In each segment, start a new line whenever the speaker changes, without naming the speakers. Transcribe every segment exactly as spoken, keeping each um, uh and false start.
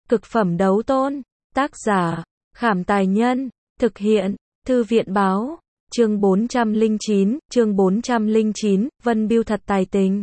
Cực phẩm đấu tôn. Tác giả, Khảm Tài Nhân. Thực hiện, Thư viện Báo. Chương bốn trăm lẻ chín, chương bốn trăm lẻ chín, Vân Bưu thật tài tình.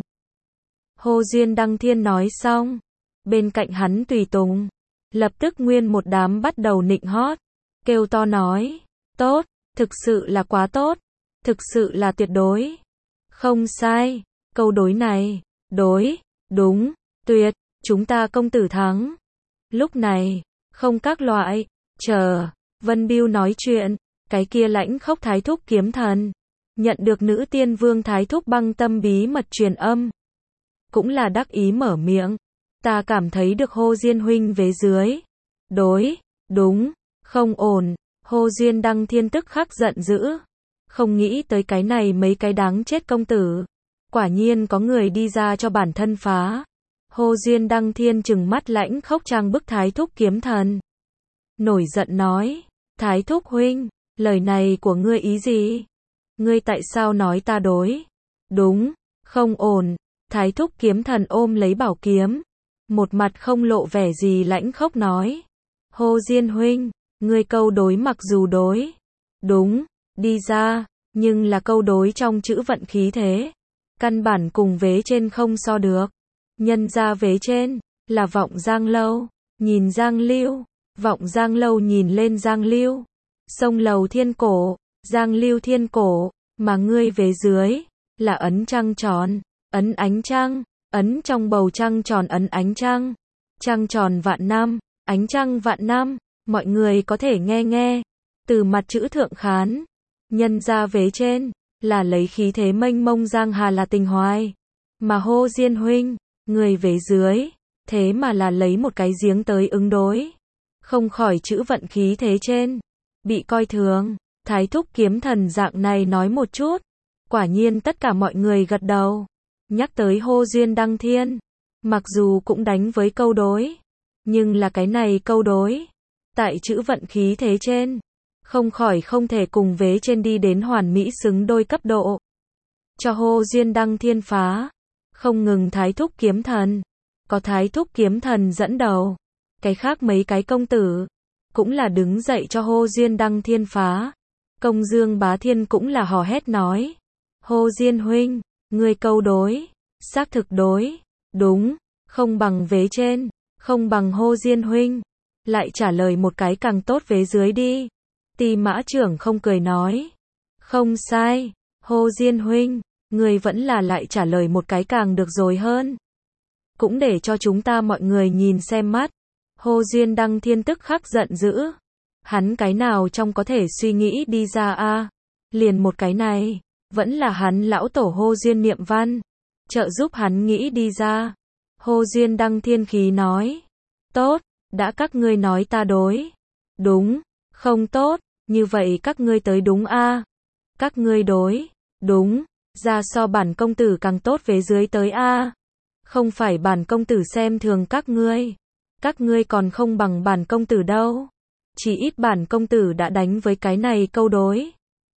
Hồ Duyên Đăng Thiên nói xong, bên cạnh hắn tùy tùng, lập tức nguyên một đám bắt đầu nịnh hót, kêu to nói, tốt, thực sự là quá tốt, thực sự là tuyệt đối. Không sai, câu đối này, đối, đúng, tuyệt, chúng ta công tử thắng. Lúc này, không các loại, chờ, Vân Bưu nói chuyện, cái kia lãnh khốc thái thúc kiếm thần, nhận được nữ tiên vương thái thúc băng tâm bí mật truyền âm. Cũng là đắc ý mở miệng, ta cảm thấy được Hồ Diên huynh vế dưới. Đối, đúng, không ổn, Hồ Duyên Đăng Thiên tức khắc giận dữ. Không nghĩ tới cái này mấy cái đáng chết công tử. Quả nhiên có người đi ra cho bản thân phá. Hồ Duyên Đăng Thiên trừng mắt lãnh khốc trang bức thái thúc kiếm thần. Nổi giận nói, thái thúc huynh, lời này của ngươi ý gì? Ngươi tại sao nói ta đối? Đúng, không ổn. Thái thúc kiếm thần ôm lấy bảo kiếm, một mặt không lộ vẻ gì lãnh khốc nói. Hồ Diên huynh, ngươi câu đối mặc dù đối, đúng, đi ra, nhưng là câu đối trong chữ vận khí thế. Căn bản cùng vế trên không so được. Nhân ra vế trên, là vọng Giang Lâu, nhìn Giang Lưu, vọng Giang Lâu nhìn lên Giang Lưu. Sông Lầu Thiên Cổ, Giang Lưu Thiên Cổ, mà ngươi vế dưới, là ấn trăng tròn. Ấn ánh trăng, ấn trong bầu trăng tròn ấn ánh trăng, trăng tròn vạn năm, ánh trăng vạn năm, mọi người có thể nghe nghe, từ mặt chữ thượng khán, nhân ra vế trên, là lấy khí thế mênh mông giang hà là tình hoài, mà Hồ Diên huynh, người vế dưới, thế mà là lấy một cái giếng tới ứng đối, không khỏi chữ vận khí thế trên, bị coi thường, thái thúc kiếm thần dạng này nói một chút, quả nhiên tất cả mọi người gật đầu. Nhắc tới Hồ Duyên Đăng Thiên, mặc dù cũng đánh với câu đối, nhưng là cái này câu đối, tại chữ vận khí thế trên, không khỏi không thể cùng vế trên đi đến hoàn mỹ xứng đôi cấp độ. Cho Hồ Duyên Đăng Thiên phá, không ngừng thái thúc kiếm thần, có thái thúc kiếm thần dẫn đầu, cái khác mấy cái công tử, cũng là đứng dậy cho Hồ Duyên Đăng Thiên phá. Công Dương Bá Thiên cũng là hò hét nói, Hồ Diên huynh, ngươi câu đối, xác thực đối, đúng, không bằng vế trên, không bằng Hồ Diên huynh, lại trả lời một cái càng tốt vế dưới đi. Tỳ Mã Trưởng không cười nói, không sai, Hồ Diên huynh, ngươi vẫn là lại trả lời một cái càng được rồi hơn. Cũng để cho chúng ta mọi người nhìn xem mắt. Hồ Duyên Đăng Thiên tức khắc giận dữ. Hắn cái nào trong có thể suy nghĩ đi ra a? Liền một cái này. Vẫn là hắn lão tổ Hồ Duyên Niệm Văn, trợ giúp hắn nghĩ đi ra. Hồ Duyên Đăng Thiên khí nói, tốt, đã các ngươi nói ta đối, đúng, không tốt, như vậy các ngươi tới đúng a? Các ngươi đối, đúng, ra so bản công tử càng tốt vế dưới tới a. Không phải bản công tử xem thường các ngươi, các ngươi còn không bằng bản công tử đâu, chỉ ít bản công tử đã đánh với cái này câu đối.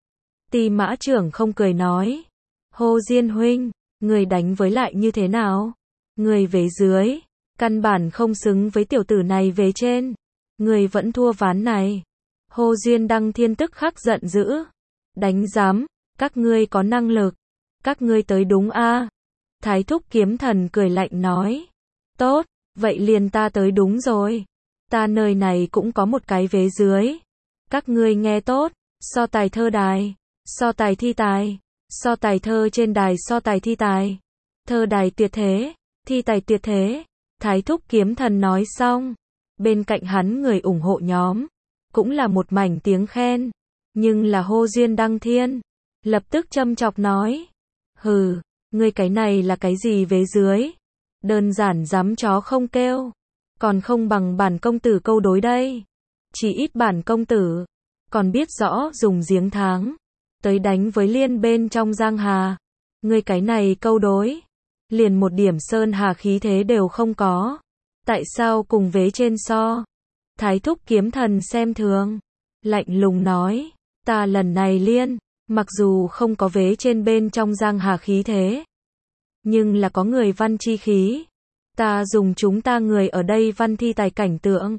Tỳ Mã Trưởng không cười nói, Hồ Diên huynh, người đánh với lại như thế nào? Người vế dưới, căn bản không xứng với tiểu tử này vế trên, người vẫn thua ván này. Hồ Duyên Đăng Thiên tức khắc giận dữ, đánh giám, các ngươi có năng lực, các ngươi tới đúng a? Thái thúc kiếm thần cười lạnh nói, tốt, vậy liền ta tới đúng rồi, ta nơi này cũng có một cái vế dưới, các ngươi nghe tốt, so tài thơ đài. So tài thi tài, so tài thơ trên đài so tài thi tài, thơ đài tuyệt thế, thi tài tuyệt thế. Thái thúc kiếm thần nói xong, bên cạnh hắn người ủng hộ nhóm, cũng là một mảnh tiếng khen, nhưng là Hồ Duyên Đăng Thiên, lập tức châm chọc nói, hừ, ngươi cái này là cái gì vế dưới, đơn giản dám chó không kêu, còn không bằng bản công tử câu đối đây, chỉ ít bản công tử, còn biết rõ dùng giếng tháng. Tới đánh với liên bên trong giang hà. Ngươi cái này câu đối. Liền một điểm sơn hà khí thế đều không có. Tại sao cùng vế trên so? Thái thúc kiếm thần xem thường. Lạnh lùng nói. Ta lần này liên. Mặc dù không có vế trên bên trong giang hà khí thế. Nhưng là có người văn chi khí. Ta dùng chúng ta người ở đây văn thi tài cảnh tượng.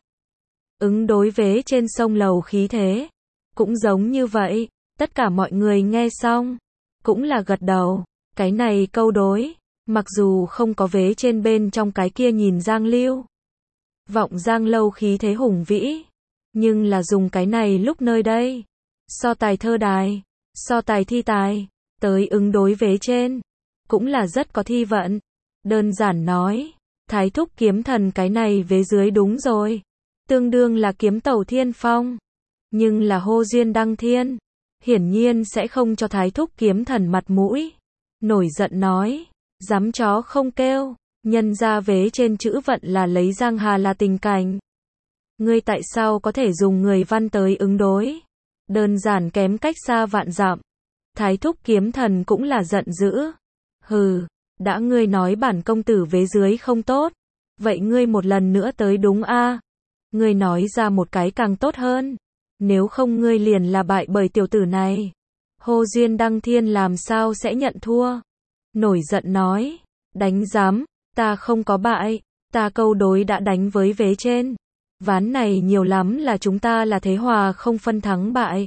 Ứng đối vế trên sông lầu khí thế. Cũng giống như vậy, tất cả mọi người nghe xong, cũng là gật đầu. Cái này câu đối, mặc dù không có vế trên bên trong cái kia nhìn Giang Lưu. Vọng Giang Lâu khí thế hùng vĩ, nhưng là dùng cái này lúc nơi đây. So tài thơ đài, so tài thi tài, tới ứng đối vế trên, cũng là rất có thi vận. Đơn giản nói, Thái Thúc kiếm thần cái này vế dưới đúng rồi. Tương đương là kiếm tàu thiên phong. Nhưng là hô duyên đăng thiên. Hiển nhiên sẽ không cho Thái Thúc kiếm thần mặt mũi. Nổi giận nói, dám chó không kêu. Nhân ra vế trên chữ vận là lấy Giang Hà là tình cảnh. Ngươi tại sao có thể dùng người văn tới ứng đối? Đơn giản kém cách xa vạn dặm. Thái Thúc kiếm thần cũng là giận dữ. Hừ, đã ngươi nói bản công tử vế dưới không tốt. Vậy ngươi một lần nữa tới đúng a? Ngươi nói ra một cái càng tốt hơn. Nếu không ngươi liền là bại bởi tiểu tử này. Hồ Duyên Đăng Thiên làm sao sẽ nhận thua? Nổi giận nói, đánh giám, ta không có bại, ta câu đối đã đánh với vế trên. Ván này nhiều lắm là chúng ta là thế hòa không phân thắng bại.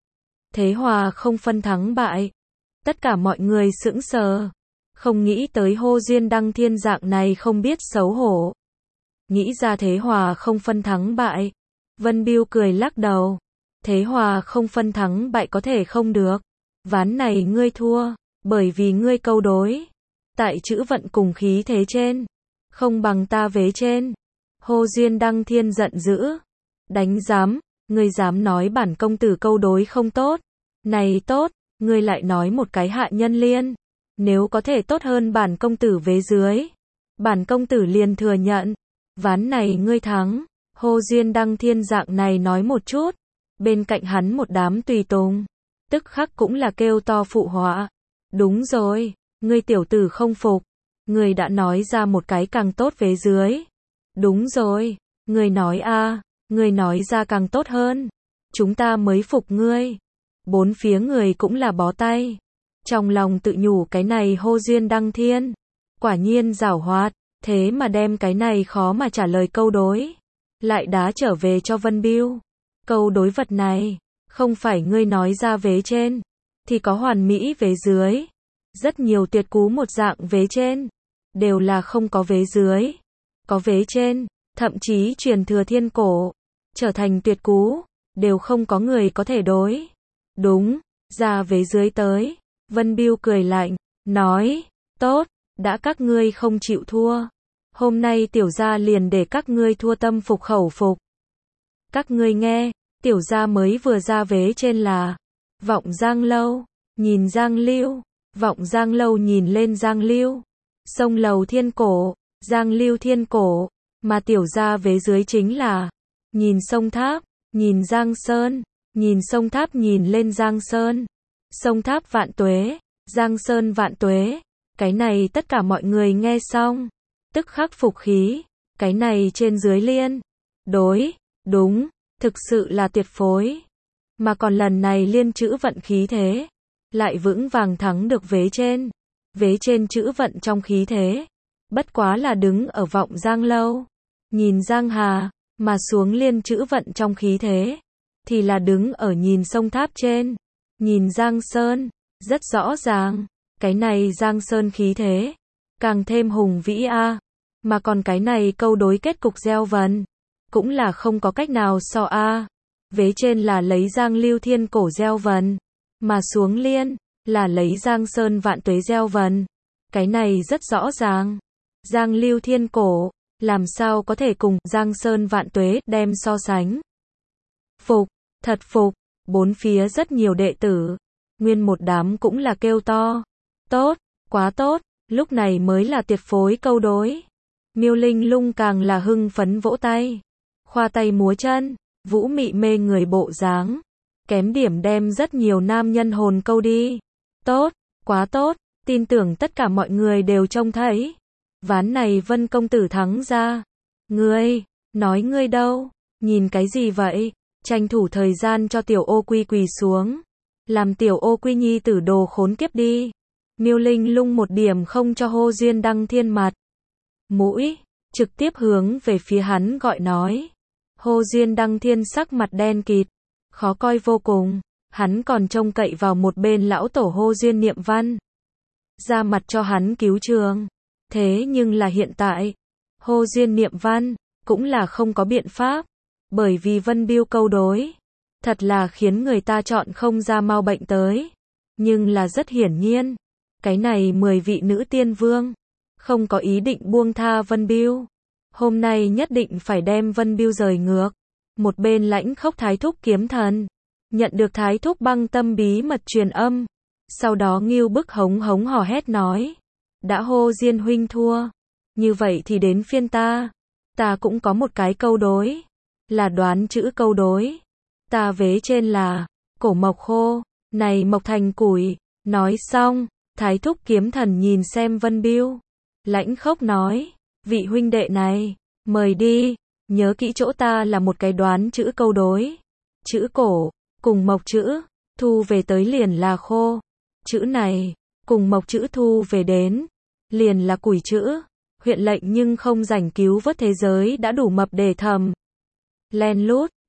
Thế hòa không phân thắng bại. Tất cả mọi người sững sờ. Không nghĩ tới Hồ Duyên Đăng Thiên dạng này không biết xấu hổ. Nghĩ ra thế hòa không phân thắng bại. Vân Biêu cười lắc đầu. Thế hòa không phân thắng bại có thể không được. Ván này ngươi thua, bởi vì ngươi câu đối. Tại chữ vận cùng khí thế trên. Không bằng ta vế trên. Hồ Duyên Đăng Thiên giận dữ. Đánh giám, ngươi dám nói bản công tử câu đối không tốt. Này tốt, ngươi lại nói một cái hạ nhân liên. Nếu có thể tốt hơn bản công tử vế dưới. Bản công tử liền thừa nhận. Ván này ngươi thắng. Hồ Duyên Đăng Thiên dạng này nói một chút. Bên cạnh hắn một đám tùy tùng. Tức khắc cũng là kêu to phụ họa. Đúng rồi, ngươi tiểu tử không phục. Ngươi đã nói ra một cái càng tốt vế dưới. Đúng rồi, ngươi nói a, ngươi nói ra càng tốt hơn. Chúng ta mới phục ngươi. Bốn phía người cũng là bó tay. Trong lòng tự nhủ cái này Hồ Duyên Đăng Thiên. Quả nhiên giảo hoạt, thế mà đem cái này khó mà trả lời câu đối. Lại đá trở về cho Vân Biêu. Câu đối vật này, không phải ngươi nói ra vế trên, thì có hoàn mỹ vế dưới. Rất nhiều tuyệt cú một dạng vế trên, đều là không có vế dưới. Có vế trên, thậm chí truyền thừa thiên cổ, trở thành tuyệt cú, đều không có người có thể đối. Đúng, ra vế dưới tới. Vân Biêu cười lạnh, nói, tốt, đã các ngươi không chịu thua. Hôm nay tiểu gia liền để các ngươi thua tâm phục khẩu phục. Các ngươi nghe, tiểu gia mới vừa ra vế trên là Vọng Giang Lâu, nhìn Giang Lưu, Vọng Giang Lâu nhìn lên Giang Lưu, sông lầu thiên cổ, Giang Lưu thiên cổ, mà tiểu gia vế dưới chính là nhìn sông Tháp, nhìn Giang Sơn, nhìn sông Tháp nhìn lên Giang Sơn, sông Tháp vạn tuế, Giang Sơn vạn tuế. Cái này tất cả mọi người nghe xong, tức khắc phục khí, cái này trên dưới liên, đối, đúng, thực sự là tuyệt phối. Mà còn lần này liên chữ vận khí thế, lại vững vàng thắng được vế trên. Vế trên chữ vận trong khí thế, bất quá là đứng ở Vọng Giang Lâu, nhìn Giang Hà, mà xuống liên chữ vận trong khí thế, thì là đứng ở nhìn sông Tháp trên, nhìn Giang Sơn, rất rõ ràng, cái này Giang Sơn khí thế, càng thêm hùng vĩ a. Mà còn cái này câu đối kết cục gieo vần, cũng là không có cách nào so a. Vế trên là lấy Giang Lưu thiên cổ gieo vần, mà xuống liên, là lấy Giang Sơn vạn tuế gieo vần. Cái này rất rõ ràng. Giang Lưu thiên cổ, làm sao có thể cùng Giang Sơn vạn tuế đem so sánh. Phục, thật phục, bốn phía rất nhiều đệ tử, nguyên một đám cũng là kêu to. Tốt, quá tốt, lúc này mới là tuyệt phối câu đối. Miêu Linh Lung càng là hưng phấn vỗ tay, khoa tay múa chân, vũ mị mê người bộ dáng, kém điểm đem rất nhiều nam nhân hồn câu đi. Tốt, quá tốt, tin tưởng tất cả mọi người đều trông thấy. Ván này Vân công tử thắng ra. Ngươi, nói ngươi đâu, nhìn cái gì vậy? Tranh thủ thời gian cho tiểu ô quy quỳ xuống, làm tiểu ô quy nhi tử đồ khốn kiếp đi. Miêu Linh Lung một điểm không cho Hồ Duyên Đăng Thiên mặt mũi, trực tiếp hướng về phía hắn gọi nói. Hồ Diên Đăng Thiên sắc mặt đen kịt, khó coi vô cùng, hắn còn trông cậy vào một bên lão tổ Hồ Diên Niệm Văn ra mặt cho hắn cứu trường. Thế nhưng là hiện tại, Hồ Diên Niệm Văn cũng là không có biện pháp, bởi vì Vân Biêu câu đối, thật là khiến người ta chọn không ra mau bệnh tới. Nhưng là rất hiển nhiên, cái này mười vị nữ tiên vương không có ý định buông tha Vân Biêu. Hôm nay nhất định phải đem Vân Biêu rời ngược. Một bên Lãnh Khốc Thái Thúc kiếm thần nhận được Thái Thúc băng tâm bí mật truyền âm, sau đó ngưu bức hống hống hò hét nói, đã Hồ Diên huynh thua, như vậy thì đến phiên ta. Ta cũng có một cái câu đối, là đoán chữ câu đối. Ta vế trên là cổ mộc khô, này mộc thành củi. Nói xong, Thái Thúc kiếm thần nhìn xem Vân Biêu, Lãnh Khốc nói, vị huynh đệ này, mời đi, nhớ kỹ chỗ ta là một cái đoán chữ câu đối. Chữ cổ, cùng mộc chữ, thu về tới liền là khô. Chữ này, cùng mộc chữ thu về đến, liền là củi chữ. Huyện lệnh nhưng không rảnh cứu vớt thế giới đã đủ mập để thầm len lút,